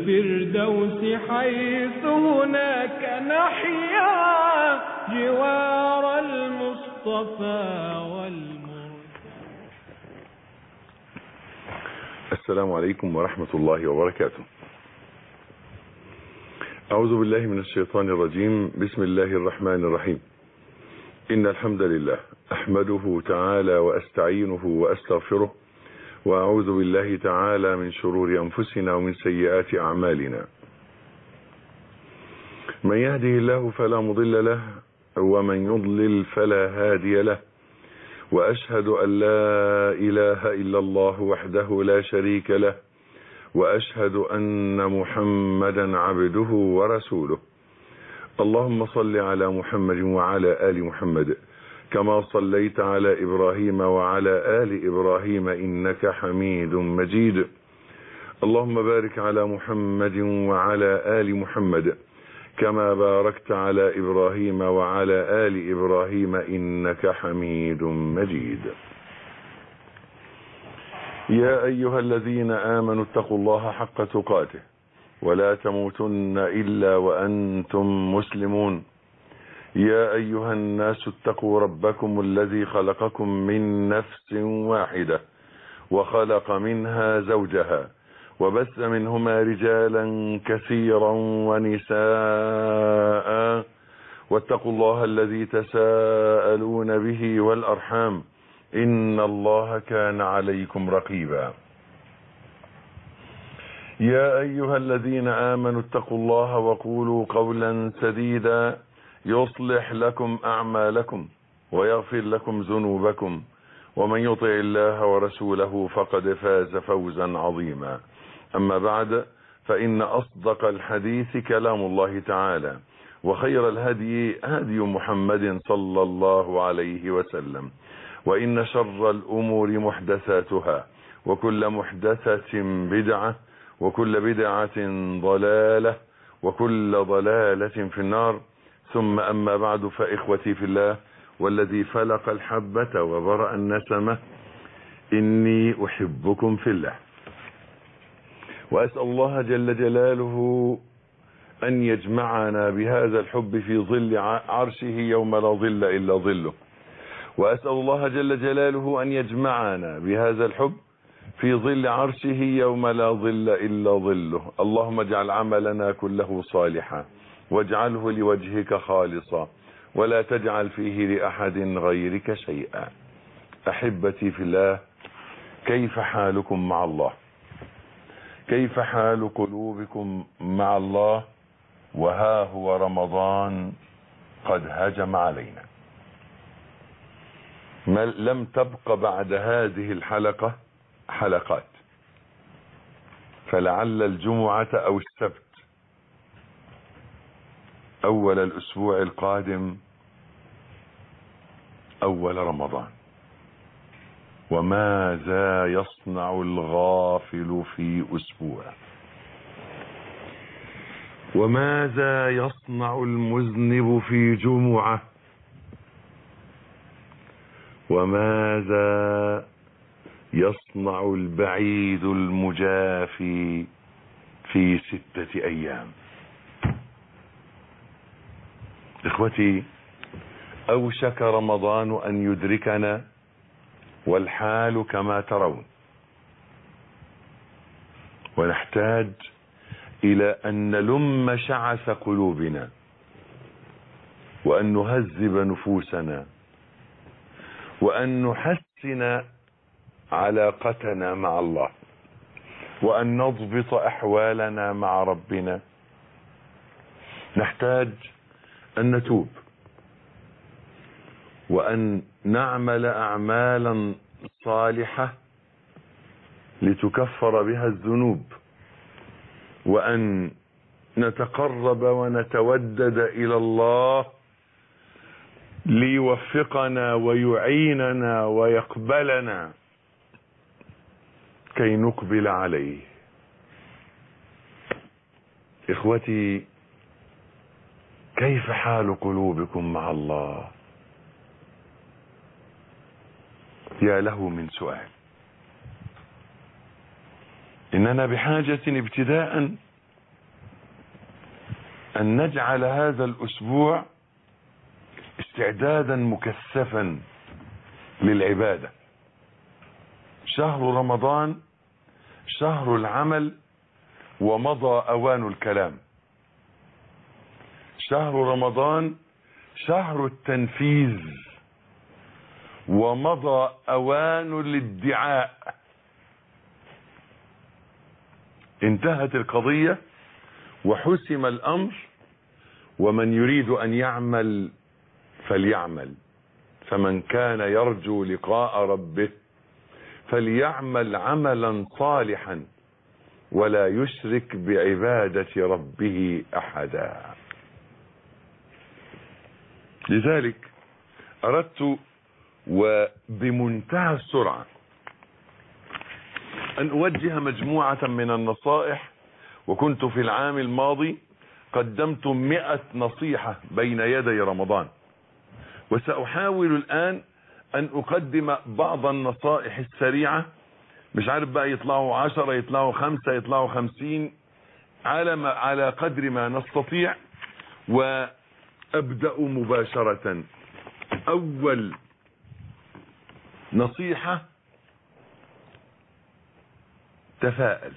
الفردوس حيث هناك نحيا جوار المصطفى السلام عليكم ورحمة الله وبركاته. أعوذ بالله من الشيطان الرجيم. بسم الله الرحمن الرحيم. إن الحمد لله أحمده تعالى وأستعينه وأستغفره، وأعوذ بالله تعالى من شرور أنفسنا ومن سيئات أعمالنا. من يهده الله فلا مضل له، ومن يضلل فلا هادي له، وأشهد أن لا إله إلا الله وحده لا شريك له، وأشهد أن محمدا عبده ورسوله. اللهم صل على محمد وعلى آل محمد كما صليت على إبراهيم وعلى آل إبراهيم إنك حميد مجيد. اللهم بارك على محمد وعلى آل محمد كما باركت على إبراهيم وعلى آل إبراهيم إنك حميد مجيد. يا أيها الذين آمنوا اتقوا الله حق تقاته ولا تموتن إلا وأنتم مسلمون. يا أيها الناس اتقوا ربكم الذي خلقكم من نفس واحدة وخلق منها زوجها وبث منهما رجالا كثيرا ونساء، واتقوا الله الذي تساءلون به والأرحام إن الله كان عليكم رقيبا. يا أيها الذين آمنوا اتقوا الله وقولوا قولا سديدا يصلح لكم أعمالكم ويغفر لكم ذنوبكم، ومن يطع الله ورسوله فقد فاز فوزا عظيما. أما بعد، فإن أصدق الحديث كلام الله تعالى، وخير الهدي هدي محمد صلى الله عليه وسلم، وإن شر الأمور محدثاتها، وكل محدثة بدعة، وكل بدعة ضلالة، وكل ضلالة في النار. ثم أما بعد، فإخوتي في الله والذي فلق الحبة وبرأ النسمة، إني أحبكم في الله، وأسأل الله جل جلاله أن يجمعنا بهذا الحب في ظل عرشه يوم لا ظل إلا ظله، وأسأل الله جل جلاله أن يجمعنا بهذا الحب في ظل عرشه يوم لا ظل إلا ظله. اللهم اجعل عملنا كله صالحا، واجعله لوجهك خالصا، ولا تجعل فيه لأحد غيرك شيئا. أحبتي في الله، كيف حالكم مع الله؟ كيف حال قلوبكم مع الله؟ وها هو رمضان قد هجم علينا. لم تبق بعد هذه الحلقة حلقات، فلعل الجمعة أو السبت أول الأسبوع القادم أول رمضان. وماذا يصنع الغافل في أسبوع؟ وماذا يصنع المذنب في جمعة؟ وماذا يصنع البعيد المجافي في 6 أيام؟ إخوتي، أوشك رمضان أن يدركنا والحال كما ترون، ونحتاج إلى أن نلم شعث قلوبنا، وأن نهذب نفوسنا، وأن نحسن علاقتنا مع الله، وأن نضبط أحوالنا مع ربنا. نحتاج أن نتوب، وأن نعمل أعمالا صالحة لتكفر بها الذنوب، وأن نتقرب ونتودد إلى الله ليوفقنا ويعيننا ويقبلنا كي نقبل عليه. إخوتي، كيف حال قلوبكم مع الله؟ يا له من سؤال. إننا بحاجة ابتداء أن نجعل هذا الأسبوع استعدادا مكثفا للعبادة. شهر رمضان شهر العمل ومضى أوان الكلام. شهر رمضان شهر التنفيذ ومضى أوان الادعاء. انتهت القضية وحسم الأمر، ومن يريد أن يعمل فليعمل، فمن كان يرجو لقاء ربه فليعمل عملا صالحا ولا يشرك بعبادة ربه أحدا. لذلك أردت وبمنتهى السرعة أن أوجه مجموعة من النصائح، وكنت في العام الماضي قدمت 100 نصيحة بين يدي رمضان، وسأحاول الآن أن أقدم بعض النصائح السريعة. مش عارف بقى يطلعوا 10 يطلعوا 5 يطلعوا 50 على قدر ما نستطيع. وأبدأ مباشرة. أول نصيحة: تفاءل.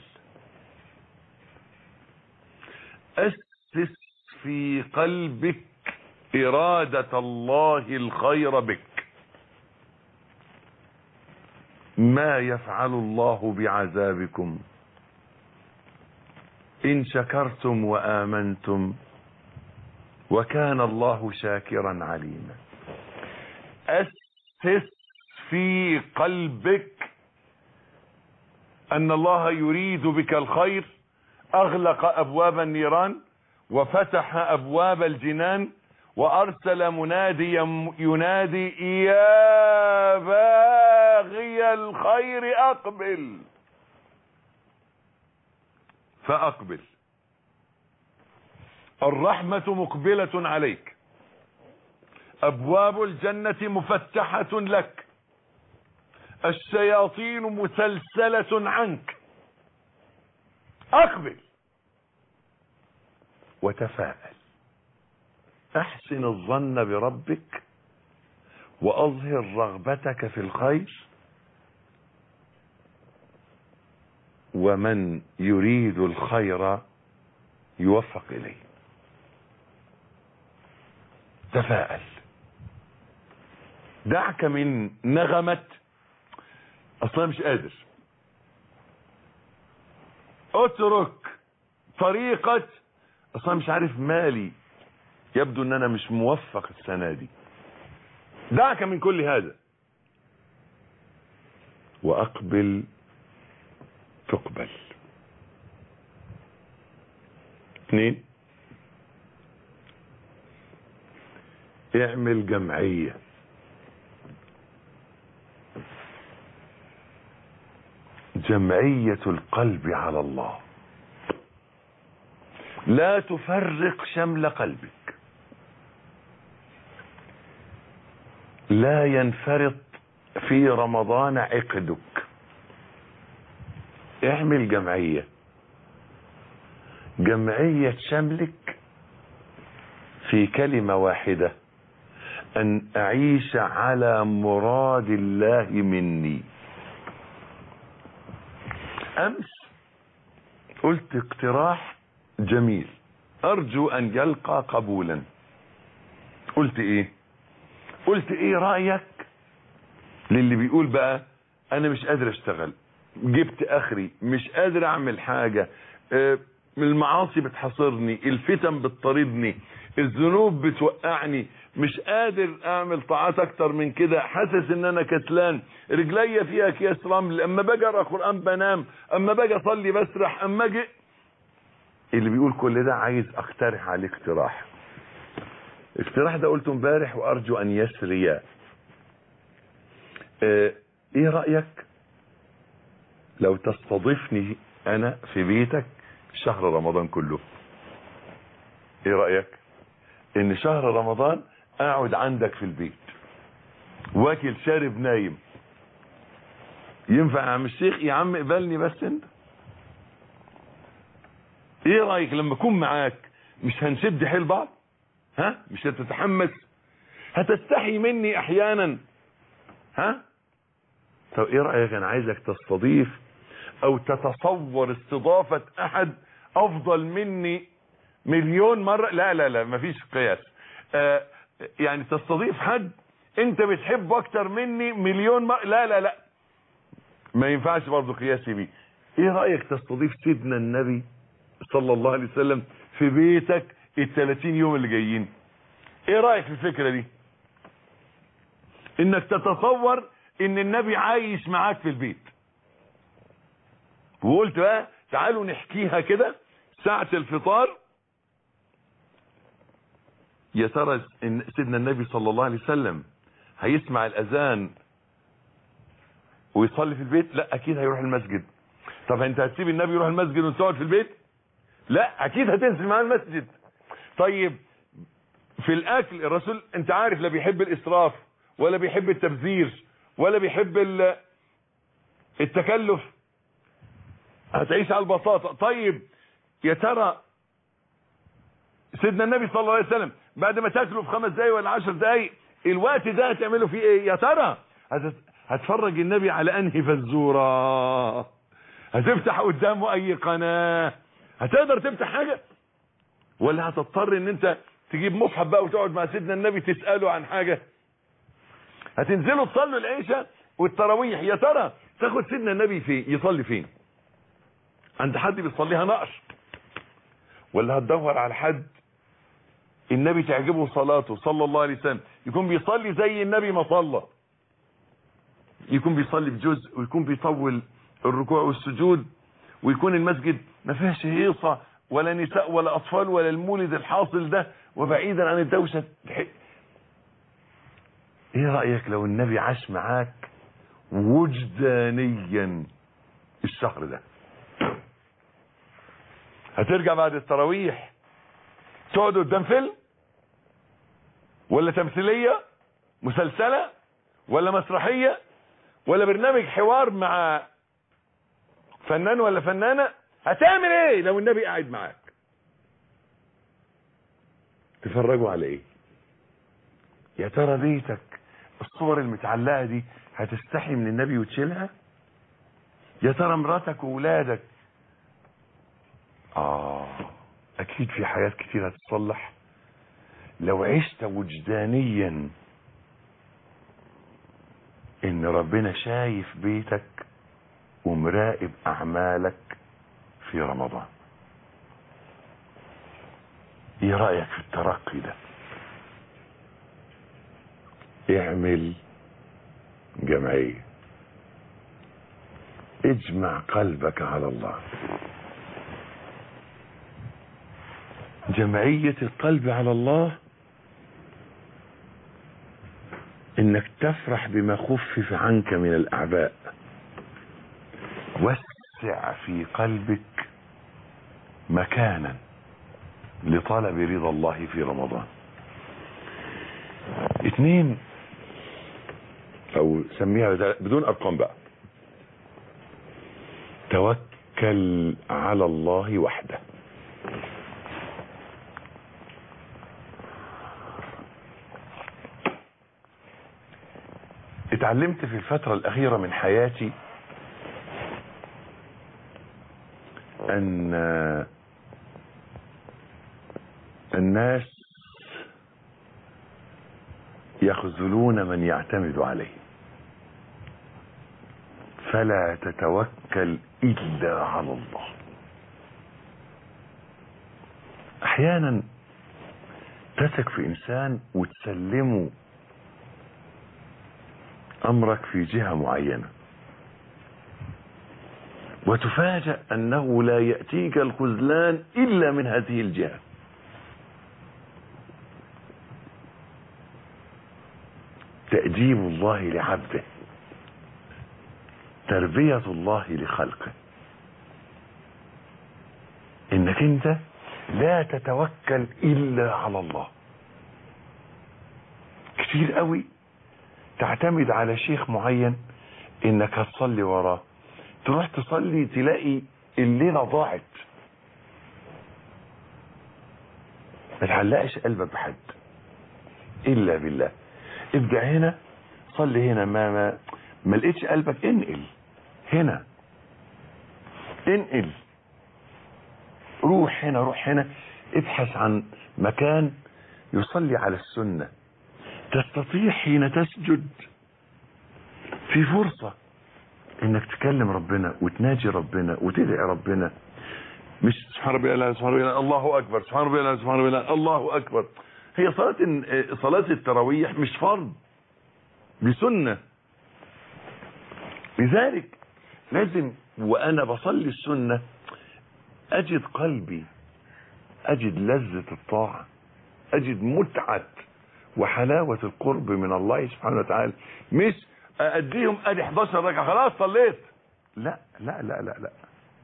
أسس في قلبك إرادة الله الخير بك. ما يفعل الله بعذابكم إن شكرتم وآمنتم وكان الله شاكرا عليما. أسس في قلبك أن الله يريد بك الخير، أغلق أبواب النيران وفتح أبواب الجنان وأرسل مناديا ينادي: يا باغي الخير أقبل. فأقبل. الرحمة مقبلة عليك، أبواب الجنة مفتحة لك، الشياطين مسلسلة عنك. أقبل وتفاءل. أحسن الظن بربك وأظهر رغبتك في الخير، ومن يريد الخير يوفق إليه. تفاءل. دعك من نغمة أصلا مش قادر. اترك طريقة أصلا مش عارف مالي، يبدو ان انا مش موفق السنة دي. دعك من كل هذا واقبل تقبل. 2: اعمل جمعية. جمعية القلب على الله. لا تفرق شمل قلبك، لا ينفرط في رمضان عقدك. اعمل جمعية، جمعية شملك في كلمة واحدة: أن أعيش على مراد الله مني. أمس قلت اقتراح جميل أرجو أن يلقى قبولا. قلت إيه رأيك للي بيقول بقى أنا مش قادر أشتغل، جبت آخري، مش قادر أعمل حاجة، المعاصي بتحصرني، الفتن بتطاردني، الذنوب بتوقعني، مش قادر أعمل طاعات أكتر من كده، حاسس إن أنا كتلان، رجلي فيها أكياس رمل، أما باجي أقرأ قرآن بنام، أما باجي أصلي بسرح، أما أجي. اللي بيقول كل ده عايز أقترح عليه اقتراح. الاقتراح ده قلته امبارح وأرجو أن يسري. إيه رأيك لو تستضيفني أنا في بيتك شهر رمضان كله؟ إيه رأيك إن شهر رمضان أقعد عندك في البيت واكل شارب نايم؟ ينفع يا عم الشيخ؟ يا عم اقبلني بس انت. ايه رأيك لما اكون معاك مش هنشد حيل بعض؟ ها؟ مش هتتحمس؟ هتستحي مني احيانا؟ ها؟ طب ايه رأيك؟ انا عايزك تستضيف او تتصور استضافة احد افضل مني مليون مرة. لا لا لا مفيش قياس. يعني تستضيف حد انت بتحبه اكتر مني مليون مرة. لا لا لا ما ينفعش برضه قياسي بيه. ايه رأيك تستضيف سيدنا النبي صلى الله عليه وسلم في بيتك ال30 يوم اللي جايين؟ ايه رأيك في الفكرة دي؟ انك تتصور ان النبي عايش معاك في البيت. وقلت بقى تعالوا نحكيها كده ساعة الفطار. يا ترى إن سيدنا النبي صلى الله عليه وسلم هيسمع الاذان ويصلي في البيت؟ لا اكيد هيروح المسجد. طب انت هتسيب النبي يروح المسجد وانت تقعد في البيت؟ لا اكيد هتنزل معاه المسجد. طيب في الاكل الرسول انت عارف لا بيحب الاسراف ولا بيحب التبذير ولا بيحب التكلف، هتعيش على البساطة. طيب يا ترى سيدنا النبي صلى الله عليه وسلم بعد ما تاكله في 5 دقايق ولا 10 دقايق الوقت ده هتعمله فيه ايه؟ يا ترى هتفرج النبي على انهي فزورة؟ هتفتح قدامه اي قناة؟ هتقدر تفتح حاجة؟ ولا هتضطر ان انت تجيب مصحف بقى وتقعد مع سيدنا النبي تسأله عن حاجة؟ هتنزلوا تصلوا العشاء والتراويح، يا ترى تاخد سيدنا النبي فين؟ يصلي فين؟ عند حد بيصليها نقش؟ ولا هتدور على حد النبي تعجبه صلاته صلى الله عليه وسلم، يكون بيصلي زي النبي ما صلى، يكون بيصلي بجزء ويكون بيطول الركوع والسجود، ويكون المسجد ما فيهش هيصة ولا نساء ولا اطفال ولا المولد الحاصل ده، وبعيدا عن الدوشة. ايه رأيك لو النبي عاش معاك وجدانيا الشهر ده؟ هترجع بعد التراويح تقعد قدام فيلم ولا تمثيلية مسلسلة ولا مسرحية ولا برنامج حوار مع فنان ولا فنانة؟ هتعمل ايه لو النبي قاعد معاك؟ تفرجوا على ايه؟ يا ترى بيتك الصور المتعلقة دي هتستحي من النبي وتشيلها؟ يا ترى مراتك وولادك اكيد في حاجات كتير هتتصلح لو عشت وجدانيا ان ربنا شايف بيتك ومراقب اعمالك في رمضان. ايه رأيك في الترقي ده؟ اعمل جمعية، اجمع قلبك على الله. جمعية القلب على الله انك تفرح بما خفف عنك من الاعباء، وسع في قلبك مكانا لطلب رضا الله في رمضان. 2 او سميها بدون ارقام بقى، توكل على الله وحده. اتعلمت في الفترة الأخيرة من حياتي أن الناس يخذلون من يعتمد عليه، فلا تتوكل إلا على الله. أحيانا تثق في إنسان وتسلمه أمرك في جهة معينة، وتفاجأ أنه لا يأتيك الخذلان إلا من هذه الجهة. تأديب الله لعبده، تربية الله لخلقه، إنك أنت لا تتوكل إلا على الله. كتير قوي تعتمد على شيخ معين انك هتصلي وراه، تروح تصلي تلاقي الليلة ضاعت. ما تعلقش قلبك بحد الا بالله. ابدأ هنا، صلي هنا، ما لقيتش قلبك انقل هنا، انقل، روح هنا، روح هنا، ابحث عن مكان يصلي على السنة. تستطيع حين تسجد في فرصة انك تكلم ربنا وتناجي ربنا وتدعي ربنا، مش سبحان ربي الله سبحان ربي الله الله اكبر سبحان ربي الله سبحان ربي الله الله اكبر. هي صلاة التراويح مش فرض، دي سنة. لذلك لازم وانا بصلي السنة اجد قلبي، اجد لذة الطاعة، اجد متعة وحلاوة القرب من الله سبحانه وتعالى. مش اديهم ادي 11 ركعة خلاص صليت، لا لا لا لا لا،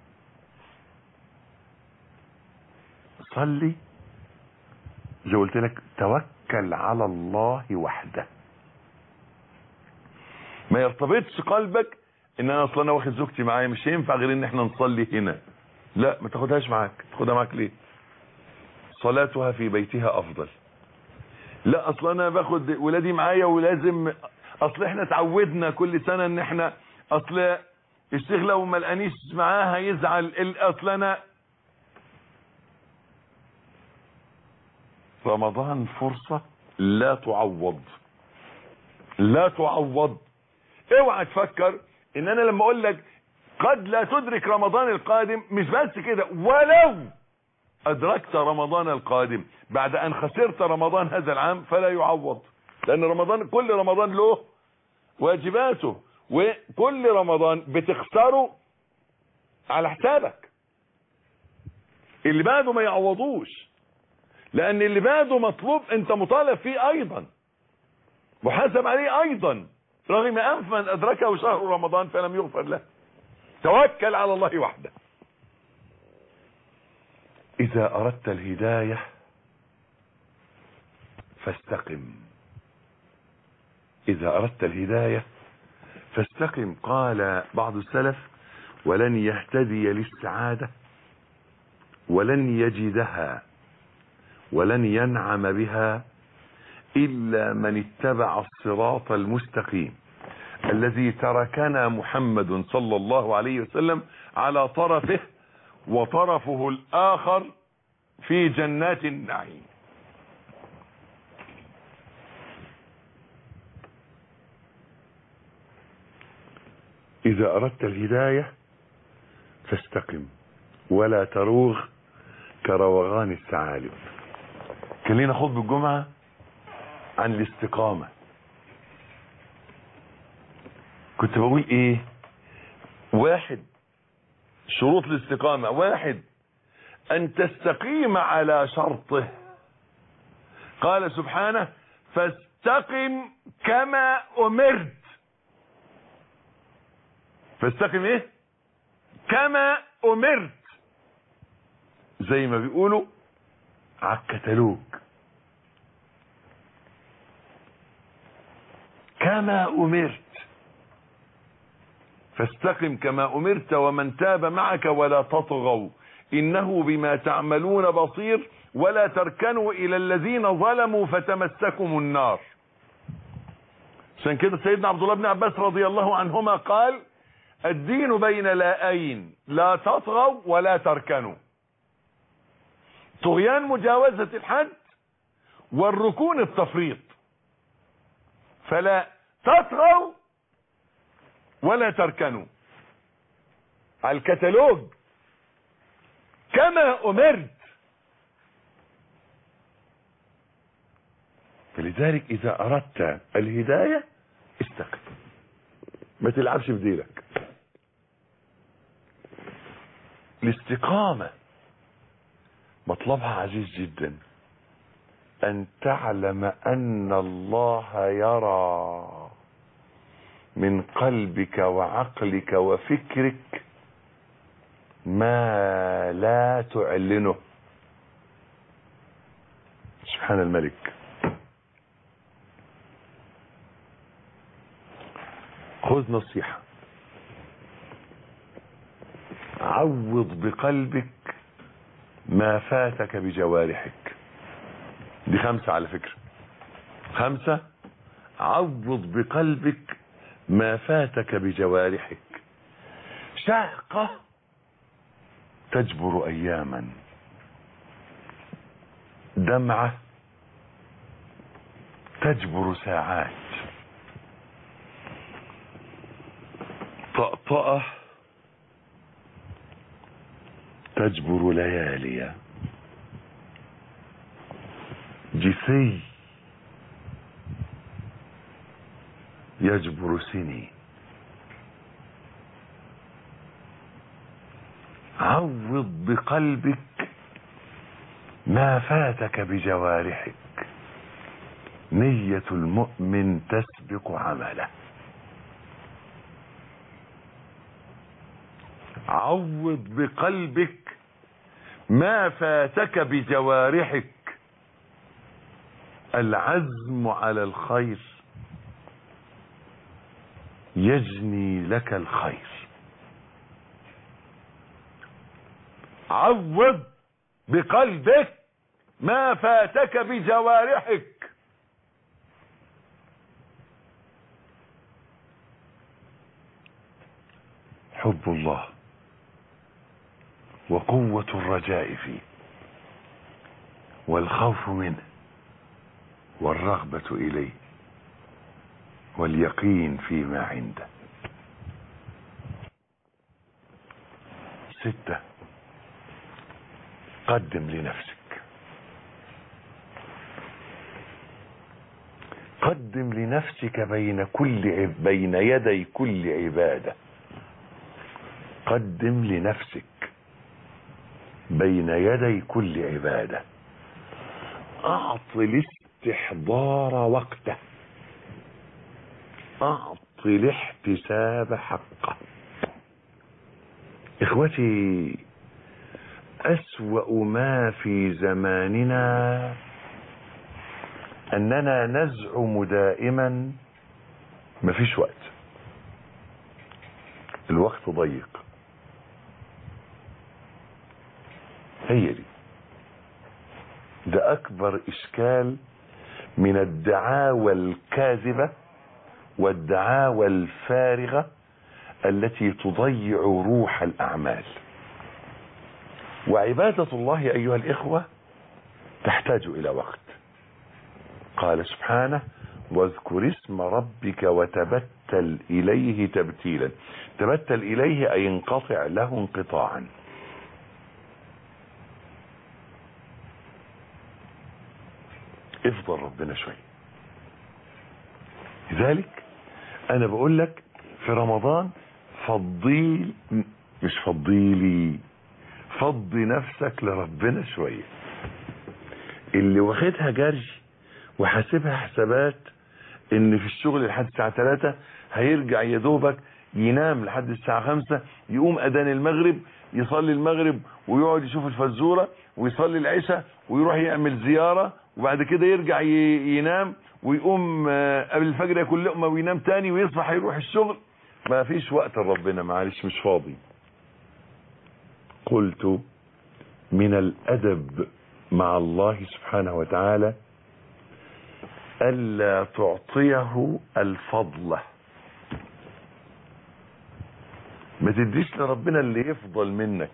صلي زي قلت لك، توكل على الله وحده. ما يرتبطش قلبك ان انا اصلا انا واخد زوجتي معايا مش هينفع غير ان احنا نصلي هنا، لا ما تاخدهاش معاك. تاخدها معاك ليه؟ صلاتها في بيتها افضل. لا اصلا انا باخد ولادي معايا ولازم، اصل احنا اتعودنا كل سنة ان احنا، اصل الشيخ لو ما لقانيش معاه هيزعل، اصل انا. رمضان فرصة لا تعوض، لا تعوض. اوعى تفكر ان انا لما اقول لك قد لا تدرك رمضان القادم، مش بس كده، ولو ادركت رمضان القادم بعد ان خسرت رمضان هذا العام فلا يعوض. لان رمضان، كل رمضان له واجباته، وكل رمضان بتخسره على حسابك. اللي بعده ما يعوضوش، لان اللي بعده مطلوب، انت مطالب فيه ايضا، محاسب عليه ايضا، رغم انف من ادركه شهر رمضان فلم يغفر له. توكل على الله وحده. اذا اردت الهداية فاستقم. اذا اردت الهداية فاستقم. قال بعض السلف: ولن يهتدي للسعادة ولن يجدها ولن ينعم بها إلا من اتبع الصراط المستقيم الذي تركنا محمد صلى الله عليه وسلم على طرفه، وطرفه الآخر في جنات النعيم. إذا أردت الهداية فاستقم ولا تروغ كروغان الثعالب. كان لينا خطبة الجمعة عن الاستقامة. كنت بقول ايه؟ واحد شروط الاستقامة: واحد، ان تستقيم على شرطه. قال سبحانه: فاستقم كما امرت. فاستقم ايه؟ كما امرت. زي ما بيقولوا على الكتالوج، كما امرت. فاستقم كما امرت ومن تاب معك ولا تطغوا انه بما تعملون بصير ولا تركنوا الى الذين ظلموا فتمسكم النار. عشان كده سيدنا عبد الله بن عباس رضي الله عنهما قال: الدين بين لاءين، لا تطغوا ولا تركنوا. طغيان مجاوزة الحد، والركون التفريط. فلا تطغوا ولا تركنوا. على الكتالوج كما امرت. فلذلك اذا اردت الهداية استقم، ما تلعبش بديلك. الاستقامة مطلبها عزيز جدا، ان تعلم ان الله يرى من قلبك وعقلك وفكرك ما لا تعلنه. سبحان الملك. خذ نصيحة: عوض بقلبك ما فاتك بجوارحك. دي 5 على فكرة. 5: عوض بقلبك ما فاتك بجوارحك. شاقة تجبر أياما، دمعة تجبر ساعات، طأطأة تجبر ليالي، جثي يجبر سنين. عوض بقلبك ما فاتك بجوارحك. نية المؤمن تسبق عمله. عوض بقلبك ما فاتك بجوارحك. العزم على الخير يجني لك الخير. عوض بقلبك ما فاتك بجوارحك. حب الله وقوة الرجاء فيه والخوف منه والرغبة إليه واليقين فيما عنده. 6: قدم لنفسك. قدم لنفسك بين يدي كل عبادة. قدم لنفسك بين يدي كل عبادة. أعط الاستحضار وقته. أعط الاحتساب حقه. إخوتي، أسوأ ما في زماننا أننا نزعم دائما مفيش وقت. الوقت ضيق. هي دي. ده أكبر إشكال من الدعاوى الكاذبة والدعاوى الفارغة التي تضيع روح الأعمال. وعبادة الله أيها الإخوة تحتاج إلى وقت. قال سبحانه: واذكر اسم ربك وتبتل إليه تبتيلا. تبتل إليه أي انقطع له انقطاعا. افضل ربنا شوي. لذلك أنا بقول لك في رمضان فضيل، مش فضيلي، فضي نفسك لربنا شوية. اللي واخدها جري وحاسبها حسابات ان في الشغل لحد الساعة 3 هيرجع يدوبك ينام لحد الساعة 5، يقوم اذان المغرب يصلي المغرب ويقعد يشوف الفزورة ويصلي العشاء ويروح يعمل زيارة وبعد كده يرجع ينام ويقوم قبل الفجر ياكل لقمة وينام تاني ويصبح يروح الشغل. ما فيش وقت لربنا، معلش مش فاضي. قلت من الأدب مع الله سبحانه وتعالى ألا تعطيه الفضل. ما تديش لربنا اللي يفضل منك.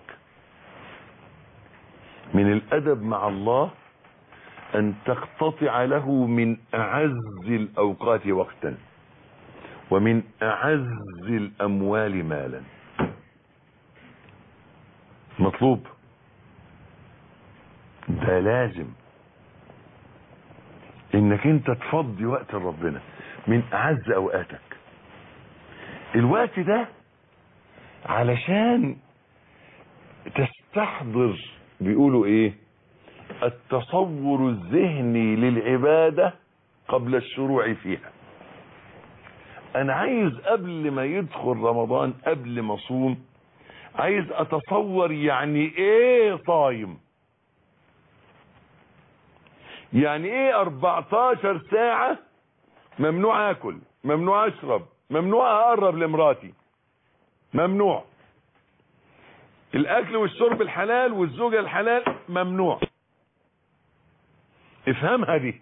من الأدب مع الله أن تقتطع له من أعز الأوقات وقتا ومن أعز الأموال مالا. مطلوب، ده لازم انك انت تفضي وقت ربنا من اعز اوقاتك. الوقت ده علشان تستحضر، بيقولوا ايه، التصور الذهني للعبادة قبل الشروع فيها. انا عايز قبل ما يدخل رمضان، قبل ما اصوم، عايز اتصور يعني ايه صايم، يعني ايه 14 ساعة ممنوع اكل، ممنوع اشرب، ممنوع اقرب لمراتي، ممنوع الاكل والشرب الحلال والزوجة الحلال ممنوع. افهمها دي.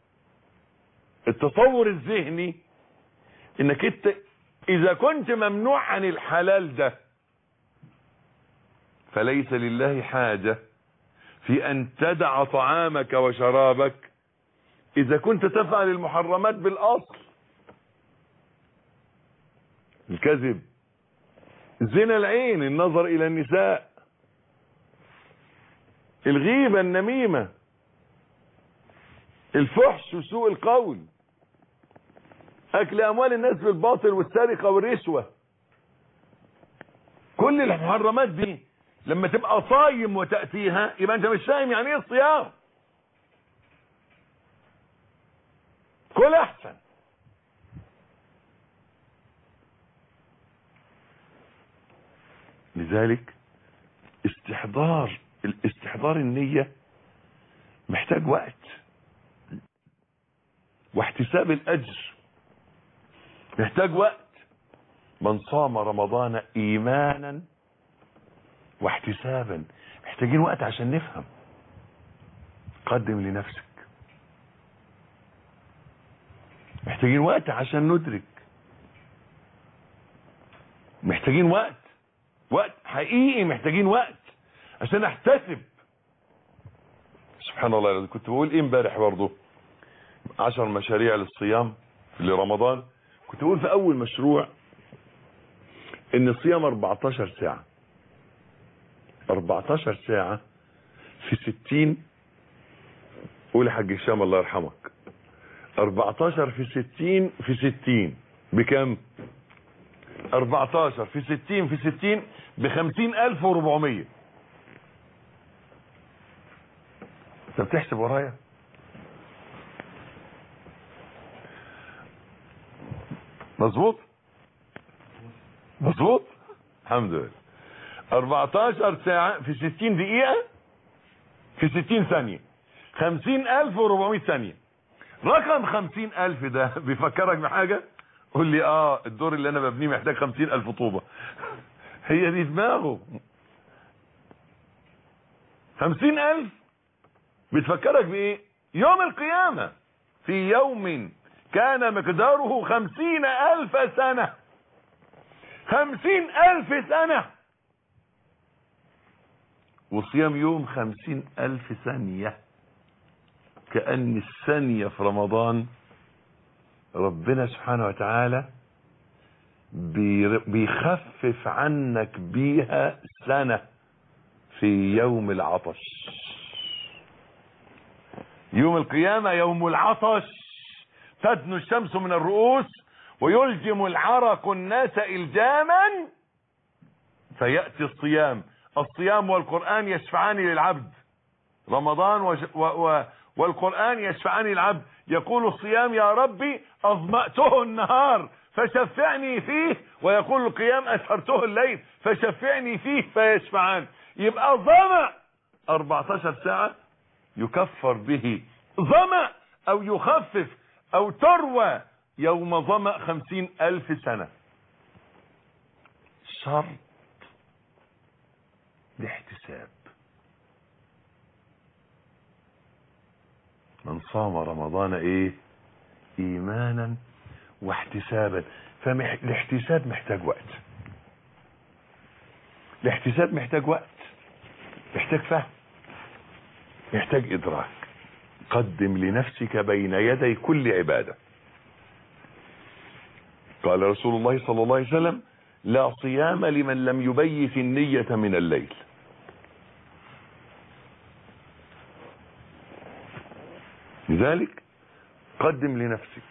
التصور الذهني انك انت اذا كنت ممنوع عن الحلال ده فليس لله حاجة في ان تدع طعامك وشرابك اذا كنت تفعل المحرمات بالاصل. الكذب، زنا العين، النظر الى النساء، الغيبة، النميمة، الفحش وسوء القول، اكل اموال الناس بالباطل والسرقة والرشوة. كل المحرمات دي لما تبقى صايم وتأتيها يبقى انت مش فاهم يعني ايه الصيام. كل احسن. لذلك استحضار النية محتاج وقت، واحتساب الاجر محتاج وقت. من صام رمضان ايمانا واحتسابا، محتاجين وقت عشان نفهم. قدم لنفسك، محتاجين وقت عشان ندرك، محتاجين وقت حقيقي، محتاجين وقت عشان احتسب. سبحان الله. كنت بقول ايه امبارح برضه 10 مشاريع للصيام لرمضان. كنت بقول في اول مشروع ان الصيام 14 ساعة 14 ساعة في 60. قول يا حاج هشام الله يرحمك، 14 في 60 في 60 بكم؟ 14 في 60 في 60 ب50,400. انت بتحسب ورايا؟ مظبوط مظبوط الحمد لله. 14 ساعة في 60 دقيقة في 60 ثانية 50,400 ثانية. رقم 50,000 ده بيفكرك بحاجة؟ قول لي الدور اللي انا ببنيه محتاج 50,000 طوبة. هي دي دماغه. 50,000 بتفكرك بايه؟ يوم القيامة، في يوم كان مقداره 50,000 سنة. 50,000 سنة. وصيام يوم 50,000 ثانية. كأن الثانية في رمضان ربنا سبحانه وتعالى بيخفف عنك بيها سنة في يوم العطش. يوم القيامة يوم العطش، تدنو الشمس من الرؤوس ويلجم العرق الناس إلجاما، فيأتي الصيام والقرآن يشفعان للعبد. رمضان والقرآن يشفعان للعبد. يقول الصيام يا ربي أظمأته النهار فشفعني فيه، ويقول القيام أسهرته الليل فشفعني فيه، فيشفعان. يبقى ظمأ 14 ساعة يكفر به ظمأ أو يخفف أو تروى يوم ظمأ 50,000 سنة. شرط الاحتساب. من صام رمضان ايمانا واحتسابا. فالاحتساب محتاج وقت. الاحتساب محتاج وقت، محتاج فهم، محتاج ادراك. قدم لنفسك بين يدي كل عبادة. قال رسول الله صلى الله عليه وسلم لا صيام لمن لم يبيت النية من الليل. لذلك قدم لنفسك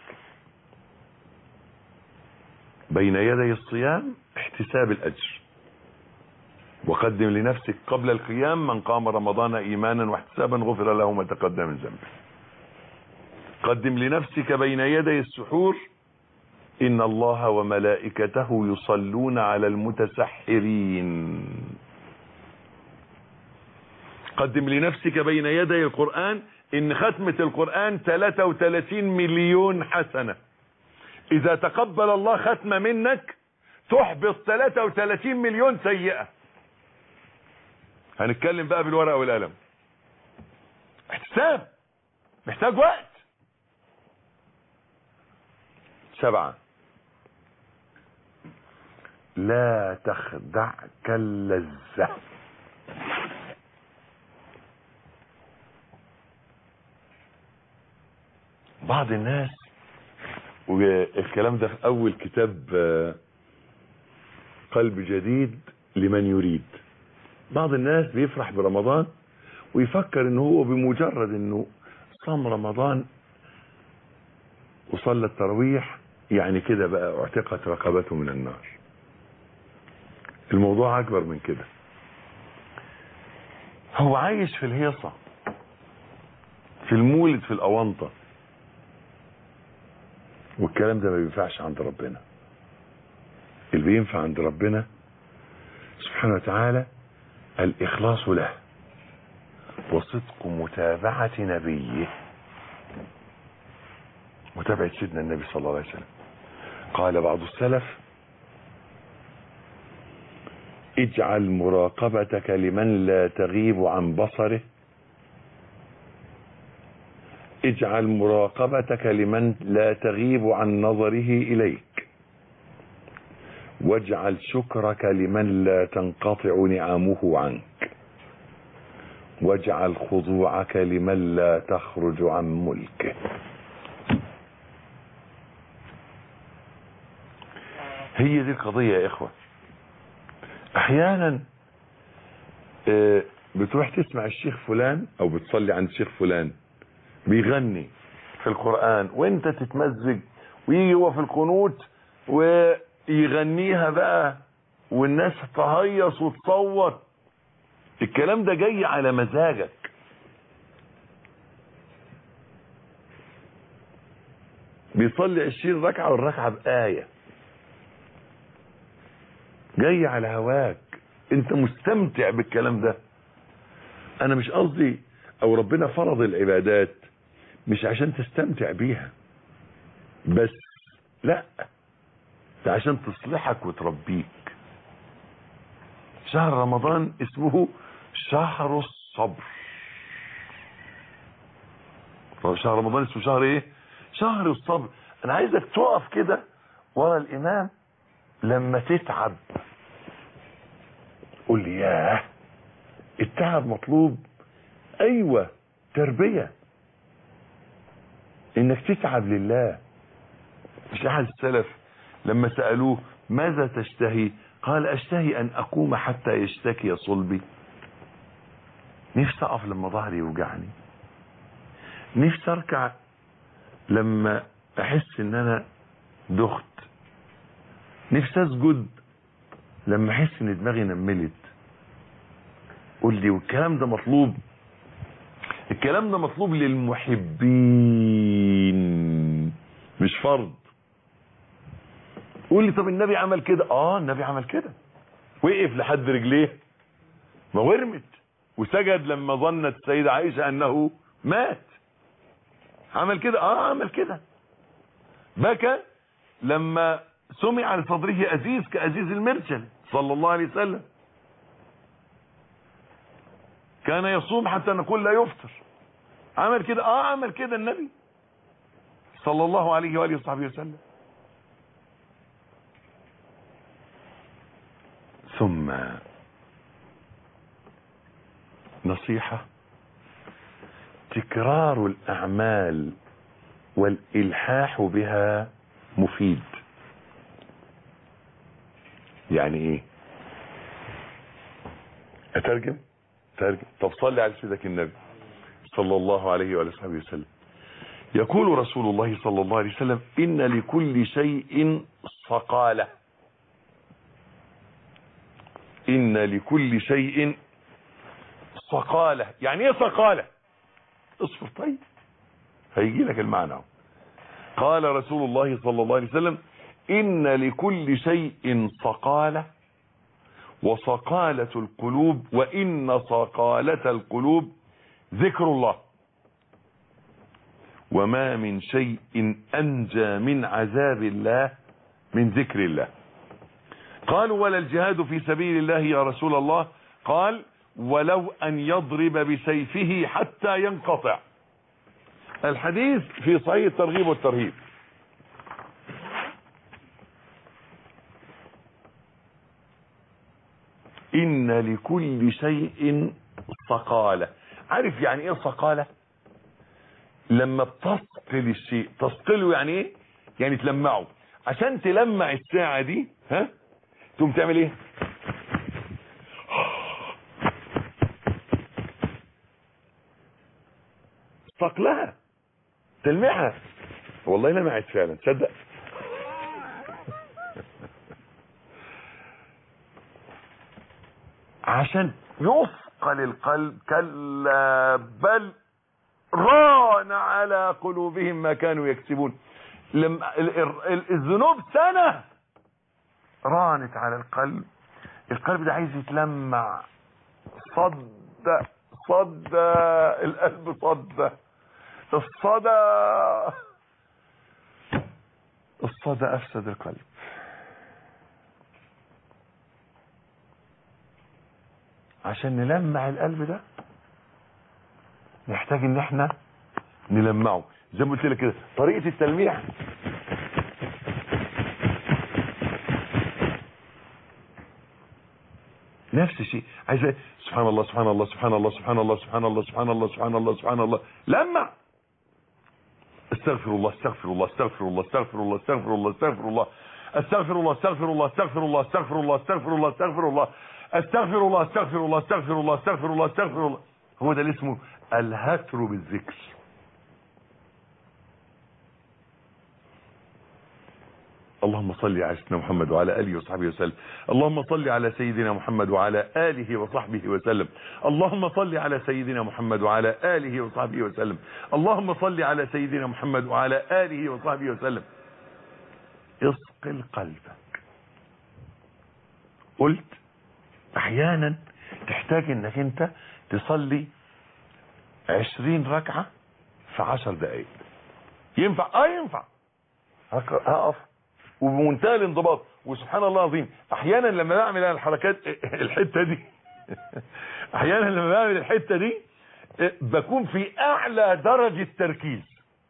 بين يدي الصيام احتساب الأجر. وقدم لنفسك قبل القيام من قام رمضان إيمانا واحتسابا غفر له ما تقدم من ذنبه. قدم لنفسك بين يدي السحور إن الله وملائكته يصلون على المتسحرين. قدم لنفسك بين يدي القرآن إن ختمة القرآن 33 مليون حسنة. إذا تقبل الله ختمة منك تحبط 33 مليون سيئة. هنتكلم بقى بالورقة والقلم. احتساب. محتاج وقت. 7 لا تخدعك اللذة. بعض الناس، والكلام ده في اول كتاب قلب جديد لمن يريد، بعض الناس بيفرح برمضان ويفكر انه هو بمجرد انه صام رمضان وصلى التراويح يعني كده بقى اعتقت رقبته من النار. الموضوع اكبر من كده. هو عايش في الهيصة، في المولد، في الاونطة، والكلام ده ما بينفعش عند ربنا. اللي بينفع عند ربنا سبحانه وتعالى الإخلاص له وصدق متابعة نبيه، متابعة سيدنا النبي صلى الله عليه وسلم. قال بعض السلف: اجعل مراقبتك لمن لا تغيب عن بصره، اجعل مراقبتك لمن لا تغيب عن نظره إليك، واجعل شكرك لمن لا تنقطع نعمه عنك، واجعل خضوعك لمن لا تخرج عن ملكه. هي دي القضية يا إخوة. أحيانا بتروح تسمع الشيخ فلان أو بتصلي عند الشيخ فلان بيغني في القرآن وانت تتمزج، ويجي هو في القنوت ويغنيها بقى والناس تهيص وتصوت. الكلام ده جاي على مزاجك. بيصلي 20 ركعة والركعة بآية، جاي على هواك، انت مستمتع بالكلام ده. انا مش قصدي، او ربنا فرض العبادات مش عشان تستمتع بيها بس، لا، ده عشان تصلحك وتربيك. شهر رمضان اسمه شهر الصبر. شهر رمضان اسمه شهر ايه؟ شهر الصبر. انا عايزك تقف كده ورا الامام لما تتعب، قول لي ياه التعب مطلوب. ايوه، تربية، انك تتعب لله. مش احد السلف لما سألوه ماذا تشتهي قال اشتهي ان اقوم حتى يشتكي صلبي. نفسي اقف لما ظهري يوجعني، نفسي اركع لما احس ان انا دخت، نفسي اسجد لما احس ان دماغي نملت. قول لي، والكلام ده مطلوب؟ الكلام ده مطلوب للمحبين مش فرض. قول لي طب النبي عمل كده؟ النبي عمل كده، وقف لحد رجليه ما ورمت، وسجد لما ظنت السيدة عائشة انه مات. عمل كده؟ عمل كده. بكى لما سمع لصدره أزيز كأزيز المرجل صلى الله عليه وسلم. كان يصوم حتى نقول لا يفطر. عمل كده؟ عمل كده النبي صلى الله عليه وآله وصحبه وسلم. ثم نصيحة: تكرار الأعمال والإلحاح بها مفيد. يعني ايه؟ اترجم. طب صلي على سيدك النبي صلى الله عليه وآله وصحبه وسلم. يقول رسول الله صلى الله عليه وسلم: إن لكل شيء صقالة. إن لكل شيء صقالة. يعني ايه صقالة؟ اصفر طيب هيجي لك المعنى. قال رسول الله صلى الله عليه وسلم: إن لكل شيء صقالة، وصقالة القلوب، وإن صقالة القلوب ذكر الله، وما من شيء أنجى من عذاب الله من ذكر الله. قالوا: ولا الجهاد في سبيل الله يا رسول الله؟ قال: ولو أن يضرب بسيفه حتى ينقطع. الحديث في صحيح الترغيب والترهيب. إن لكل شيء صقالة. عارف يعني ايه صقالة؟ لما بتثقل الشيء، تثقله يعني ايه؟ يعني تلمعه. عشان تلمع الساعة دي تقوم تعمل ايه؟ صقلها، تلمعها. والله لمعت فعلا، تصدق؟ عشان يثقل القلب. كلا بل ران على قلوبهم ما كانوا يكسبون. لما الذنوب سنة رانت على القلب. القلب ده عايز يتلمع. صد القلب، الصدى افسد القلب. عشان نلمع القلب ده نحتاج ان احنا نلمعه. زي ما قلت لك كده، طريقة التلميع نفس الشيء. عايز سبحان الله سبحان الله سبحان الله سبحان الله سبحان الله سبحان الله سبحان الله سبحان الله. لمع. استغفر الله استغفر الله استغفر الله استغفر الله استغفر الله استغفر الله استغفر الله استغفر الله استغفر الله استغفر الله استغفر الله استغفر الله استغفر الله استغفر الله استغفر الله استغفر الله استغفر الله. هو ده اللي اسمه الهتر بالذكر. اللهم صل على سيدنا محمد وعلى آله وصحبه وسلم. اللهم صل على سيدنا محمد وعلى آله وصحبه وسلم. اللهم صل على سيدنا محمد وعلى آله وصحبه وسلم. اللهم صل على سيدنا محمد وعلى آله وصحبه وسلم. اثقل قلبك. قلت احيانا تحتاج انك انت تصلي 20 ركعة في 10 دقائق. ينفع؟ ينفع. هقف وبمنتهى الانضباط. وسبحان الله العظيم احيانا لما بعمل الحركات الحته دي احيانا لما بعمل الحته دي بكون في اعلى درجه تركيز.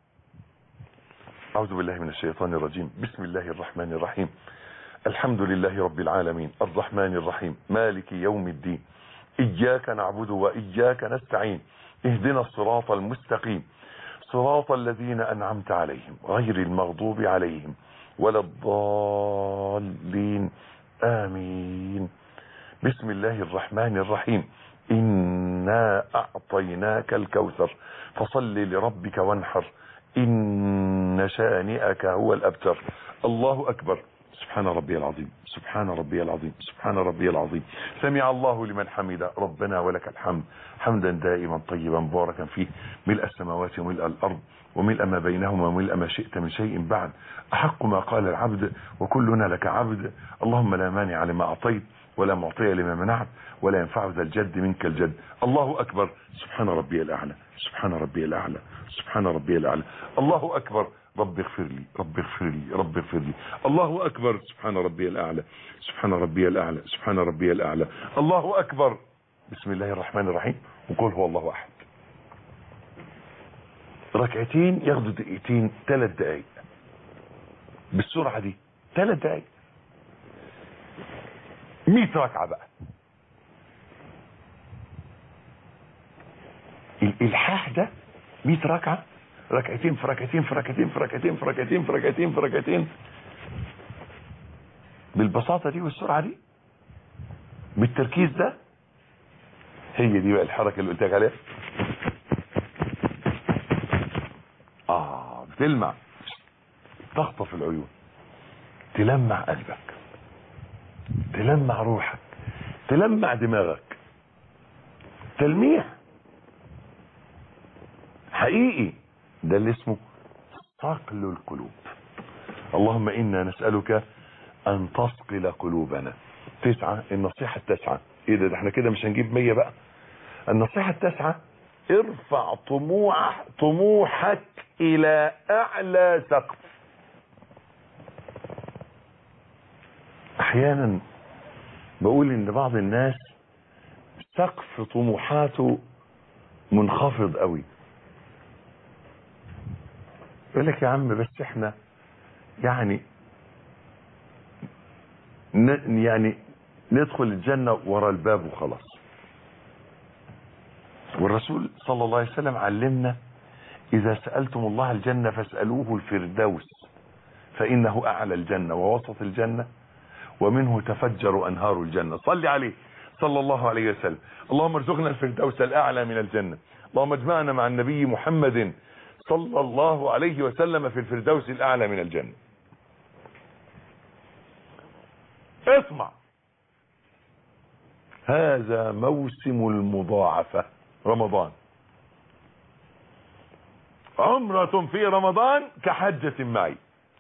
اعوذ بالله من الشيطان الرجيم. بسم الله الرحمن الرحيم. الحمد لله رب العالمين الرحمن الرحيم مالك يوم الدين. اياك نعبد واياك نستعين. اهدنا الصراط المستقيم صراط الذين انعمت عليهم غير المغضوب عليهم ولا الضالين آمين. بسم الله الرحمن الرحيم. إنا أعطيناك الكوثر فصل لربك وانحر إن شانئك هو الأبتر. الله أكبر. سبحان ربي العظيم سبحان ربي العظيم سبحان ربي العظيم. سمع الله لمن حمده ربنا ولك الحمد حمدا دائما طيبا مباركا فيه ملء السماوات وملء الأرض وملء ما بينهما وملء ما شئت من شيء بعد. أحق ما قال العبد وكلنا لك عبد. اللهم لا مانع لما أعطيت ولا معطي لما منعت ولا ينفع ذا الجد منك الجد. الله أكبر. سبحان ربي الأعلى سبحان ربي الأعلى سبحان ربي الأعلى. الله أكبر. رب اغفر لي رب اغفر لي رب اغفر لي. الله أكبر. سبحان ربي الأعلى سبحان ربي الأعلى سبحان ربي الأعلى. الله أكبر. بسم الله الرحمن الرحيم. وقل هو الله أحد. ركعتين ياخدوا دقيقتين 3 دقايق بالسرعة دي. 3 دقايق 100 ركعة بقى. الإلحاح ده 100 ركعة ركعتين في ركعتين في ركعتين في ركعتين في ركعتين في ركعتين في ركعتين بالبساطة دي والسرعة دي بالتركيز ده. هي دي بقى الحركة اللي قلت لك عليها. بتلمع تخطف العيون تلمع قلبك تلمع روحك تلمع دماغك. تلميع حقيقي ده اللي اسمه صقل القلوب. اللهم إنا نسألك أن تصقل قلوبنا. 9 النصيحة 9. ايه ده احنا كده مش هنجيب 100 بقى. النصيحة 9 ارفع طموحك إلى أعلى سقف. أحيانا بقول إن بعض الناس سقف طموحاته منخفض قوي. يقول لك يا عم بس احنا يعني ندخل الجنة ورا الباب وخلاص. والرسول صلى الله عليه وسلم علمنا إذا سألتم الله الجنة فاسألوه الفردوس فإنه أعلى الجنة ووسط الجنة ومنه تفجر أنهار الجنة. صلي عليه صلى الله عليه وسلم. اللهم ارزقنا الفردوس الأعلى من الجنة. اللهم اجمعنا مع النبي محمد صلى الله عليه وسلم في الفردوس الأعلى من الجنة. اسمع، هذا موسم المضاعفة، رمضان. عمرة في رمضان كحجة معي.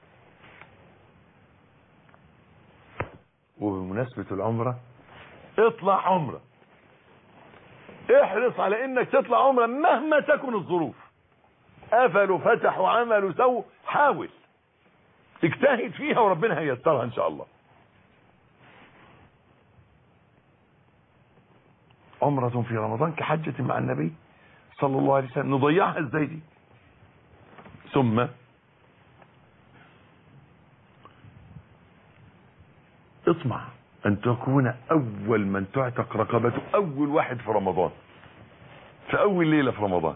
وبمناسبة العمرة اطلع عمرة، احرص على انك تطلع عمرة مهما تكن الظروف. قفلوا فتحوا عملوا سووا، حاول اجتهد فيها وربنا هيسرها ان شاء الله. عمرة في رمضان كحجة مع النبي صلى الله عليه وسلم. نضيعها ازاي دي؟ ثم اطمع ان تكون اول من تعتق رقبته، اول واحد في رمضان، في اول ليلة في رمضان.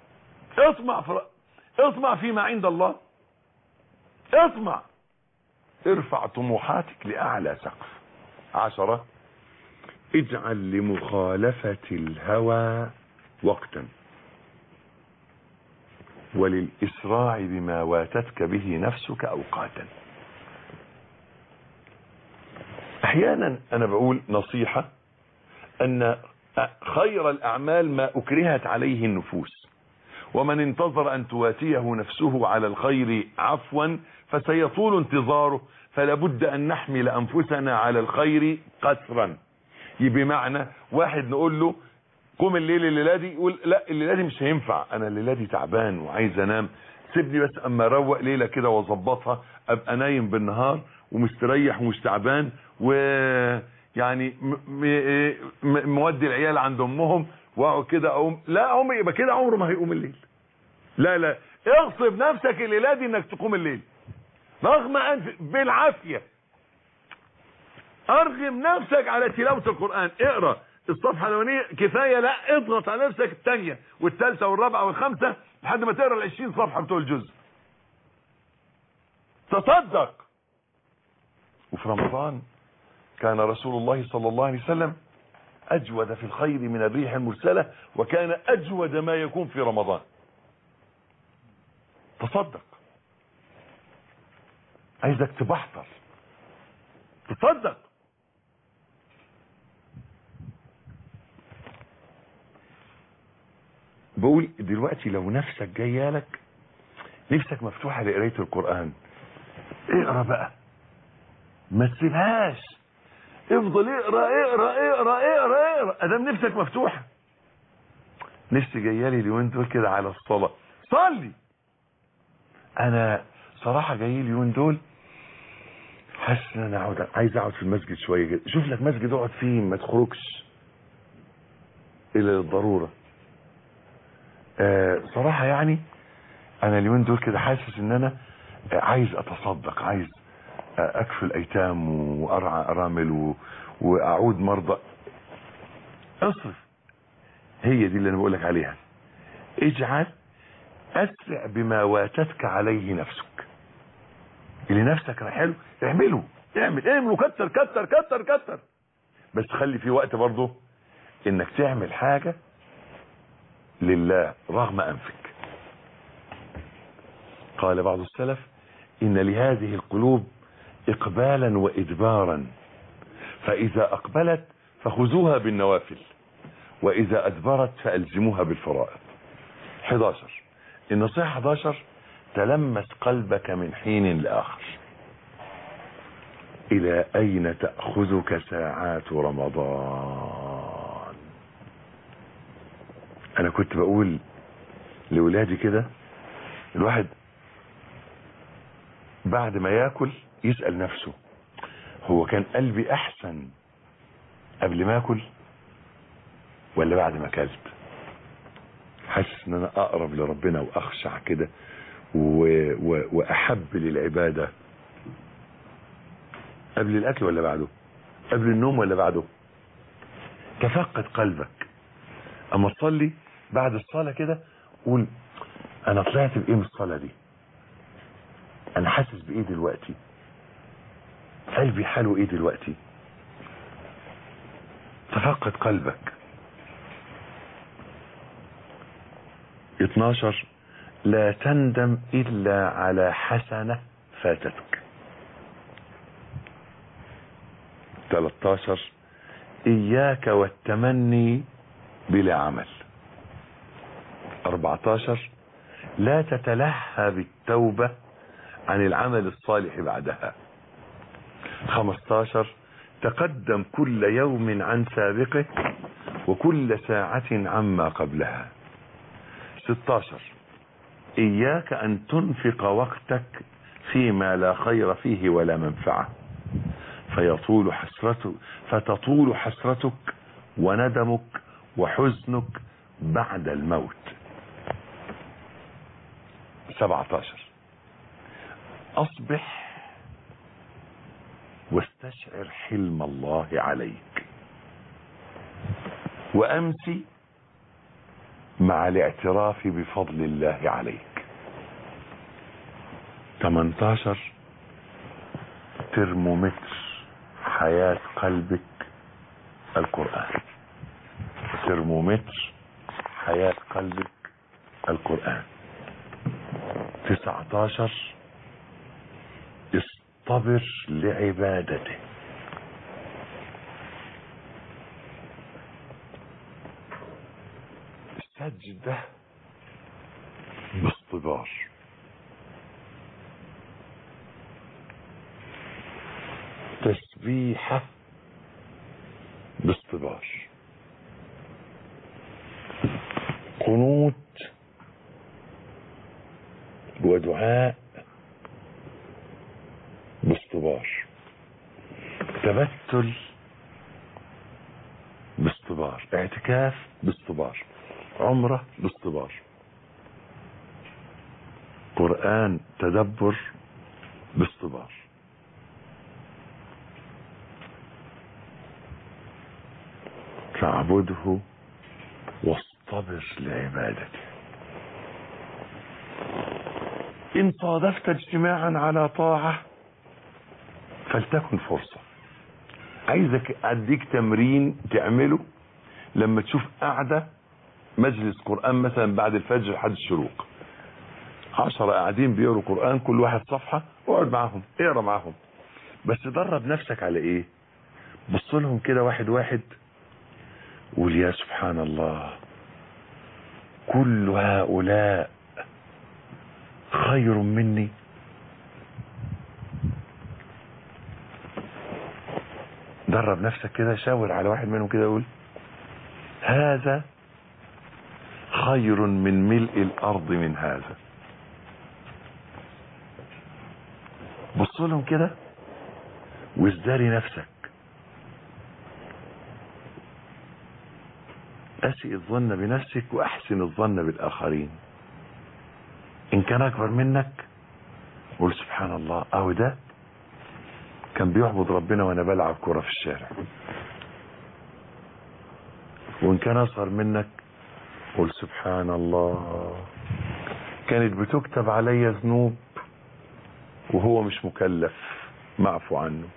اطمع فيما عند الله. اطمع، ارفع طموحاتك لأعلى سقف. 10، اجعل لمخالفة الهوى وقتا وللإسراع بما واتتك به نفسك أوقاتا. أحيانا أنا بقول نصيحة أن خير الأعمال ما أكرهت عليه النفوس، ومن انتظر أن تواتيه نفسه على الخير عفوا فسيطول انتظاره، فلا بد أن نحمل أنفسنا على الخير قسرا. بمعنى واحد نقول له قوم الليلة دي، يقول لا الليلة دي مش هينفع، أنا الليلة دي تعبان وعايز أنام، سيبني بس أما أروق ليلة كده وأظبطها، أبقى نايم بالنهار ومستريح ومش تعبان، ويعني مودي العيال عند أمهم واقعد كده أقوم. لا عمري يبقى كده، عمره ما هيقوم الليل. لا اغصب نفسك الليلة دي انك تقوم الليل رغم أنف بالعافية. ارغم نفسك على تلاوة القرآن، اقرأ الصفحة الأولانية كفاية، لا اضغط على نفسك الثانية والثالثة والرابعة والخامسة لحد ما تقرأ 20 صفحة بتوع الجزء. تصدق. وفي رمضان كان رسول الله صلى الله عليه وسلم أجود في الخير من الريح المرسلة، وكان أجود ما يكون في رمضان. تصدق، عايزك تبحثر، تصدق. بقول دلوقتي لو نفسك جايالك، نفسك مفتوحة لقراية القرآن، اقرأ بقى، ما تسيبهاش، افضل اقرأ اقرأ اقرأ اقرأ اقرأ ادام نفسك مفتوحة. نفسي جايالي اليومين دول كده على الصلاة، صلي. انا صراحة جاي اليومين دول حاسس ان انا عايز اقعد في المسجد شوية كده. شوف لك مسجد اقعد فيه، ما تخرجش الا للضرورة. صراحة يعني انا اليومين دول كده حاسس ان انا عايز اتصدق، عايز اكفل ايتام وارعى ارامل واعود مرضى. اصرف، هي دي اللي انا بقولك عليها. اجعل اسرع بما واتتك عليه نفسك. اللي نفسك حلو اعمله، اعمل وكتر كتر كتر كتر، بس خلي في وقت برضه انك تعمل حاجة لله رغم انفك. قال بعض السلف ان لهذه القلوب اقبالا وادبارا، فاذا اقبلت فخذوها بالنوافل، واذا ادبرت فالزموها بالفرائض. 11، النصيحة 11، تلمس قلبك من حين لاخر. الى اين تأخذك ساعات رمضان؟ انا كنت بقول لولادي كده، الواحد بعد ما ياكل يسأل نفسه هو كان قلبي احسن قبل ما اكل ولا بعد ما اكلت؟ حاسس ان انا اقرب لربنا واخشع كده وأحب للعبادة قبل الأكل ولا بعده؟ قبل النوم ولا بعده؟ تفقد قلبك. أما تصلي بعد الصلاة كده قول أنا طلعت بإيه من الصلاة دي؟ أنا حاسس بإيه دلوقتي؟ قلبي حاله إيه دلوقتي؟ تفقد قلبك. 12 لا تندم إلا على حسنة فاتتك. 13 إياك والتمني بلا عمل. 14 لا تتلهى بالتوبة عن العمل الصالح بعدها. 15 تقدم كل يوم عن سابقه وكل ساعة عما قبلها. 16 إياك أن تنفق وقتك فيما لا خير فيه ولا منفعة فتطول حسرتك وندمك وحزنك بعد الموت. 17 أصبح واستشعر حلم الله عليك وأمسي مع الاعتراف بفضل الله عليك. 18 ترمومتر حياة قلبك القرآن. ترمومتر حياة قلبك القرآن. 19 اصطبر لعبادته. سجدة باصطبار. تسبيحة باصطبار. قنوت ودعاء باصطبار. تبتل باصطبار. اعتكاف باصطبار. عمرة باصطبار. قرآن تدبر باصطبار. فاعبده واصطبر لعبادته. إن صادفت اجتماعا على طاعة فلتكن فرصة. عايزك أديك تمرين تعمله لما تشوف قاعدة مجلس قرآن مثلا بعد الفجر لحد الشروق، 10 قاعدين بيقروا قرآن كل واحد صفحة، اقعد معاهم اقرا معاهم، بس درب نفسك على ايه؟ بص لهم كده واحد واحد قول يا سبحان الله كل هؤلاء خير مني. درب نفسك كده، شاور على واحد منهم كده قول هذا خير من ملء الارض من هذا. بص لهم كده وازدري نفسك. اسئ الظن بنفسك واحسن الظن بالاخرين. ان كان اكبر منك قول سبحان الله اهو ده كان بيعبد ربنا وانا بلعب كرة في الشارع. وان كان اصغر منك قول سبحان الله كانت بتكتب علي ذنوب وهو مش مكلف معفو عنه.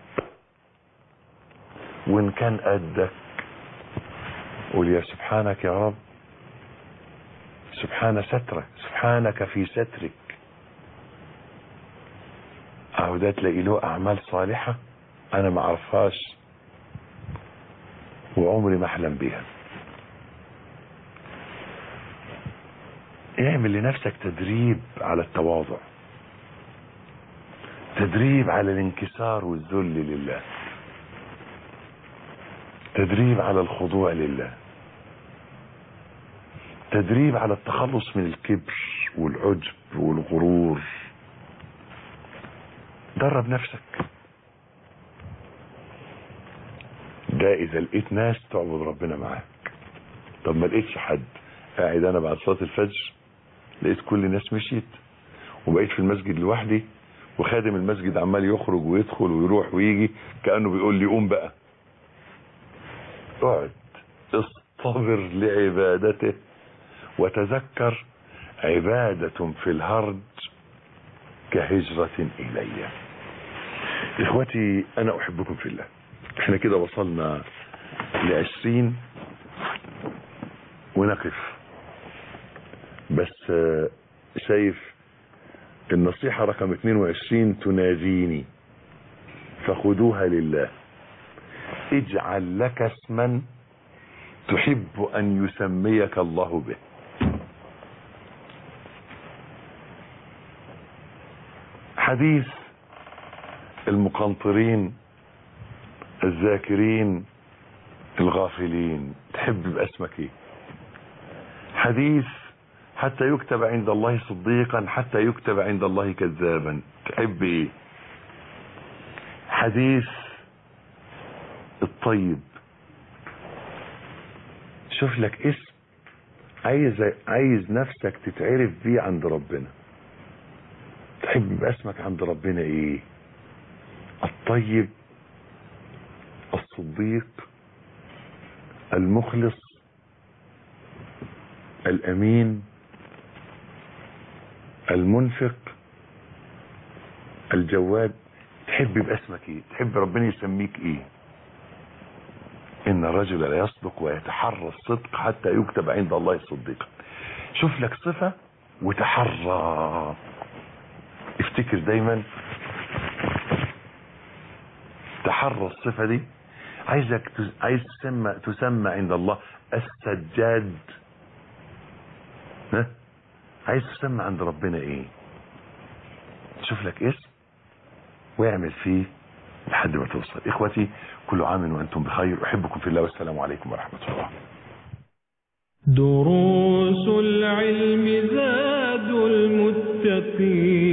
وان كان قدك قول يا سبحانك يا رب سبحان سترك سبحانك في سترك. اهو ده تلاقي له اعمال صالحة انا ما اعرفهاش وعمري ما احلم بيها. اعمل لنفسك تدريب على التواضع، تدريب على الانكسار والذل لله، تدريب على الخضوع لله، تدريب على التخلص من الكبر والعجب والغرور. درب نفسك. ده اذا لقيت ناس تعبد ربنا معاك. طب ما لقيتش حد، قاعد انا بعد صلاة الفجر لقيت كل الناس مشيت وبقيت في المسجد لوحدي، وخادم المسجد عمال يخرج ويدخل ويروح ويجي كأنه بيقول لي قوم بقى. اقعد اصطبر لعبادته وتذكر عبادة في الهرج كهجرة إلي. إخوتي أنا أحبكم في الله. احنا كده وصلنا ل20 ونقف، بس شايف النصيحة رقم 22 تناديني فخذوها لله. اجعل لك اسما تحب أن يسميك الله به. حديث المقنطرين الذاكرين الغافلين، تحب باسمك ايه؟ حديث حتى يكتب عند الله صديقا حتى يكتب عند الله كذابا، تحب ايه؟ حديث الطيب، شوف لك اسم عايز نفسك تتعرف بيه عند ربنا، تحب باسمك عند ربنا ايه؟ الطيب، الصديق، المخلص، الامين، المنفق، الجواد. تحب باسمك ايه؟ تحب ربنا يسميك ايه؟ ان الرجل لا يصدق ويتحرى الصدق حتى يكتب عند الله صديقا. شوف لك صفة وتحرى، افتكر دايما تحرى الصفة دي. عايز تسمى عند الله السجاد، ها؟ عايز تسمى عند ربنا ايه؟ شوف لك اسم واعمل فيه لحد ما توصل. اخوتي كل عام وانتم بخير، احبكم في الله والسلام عليكم ورحمة الله. دروس العلم زاد المتقين.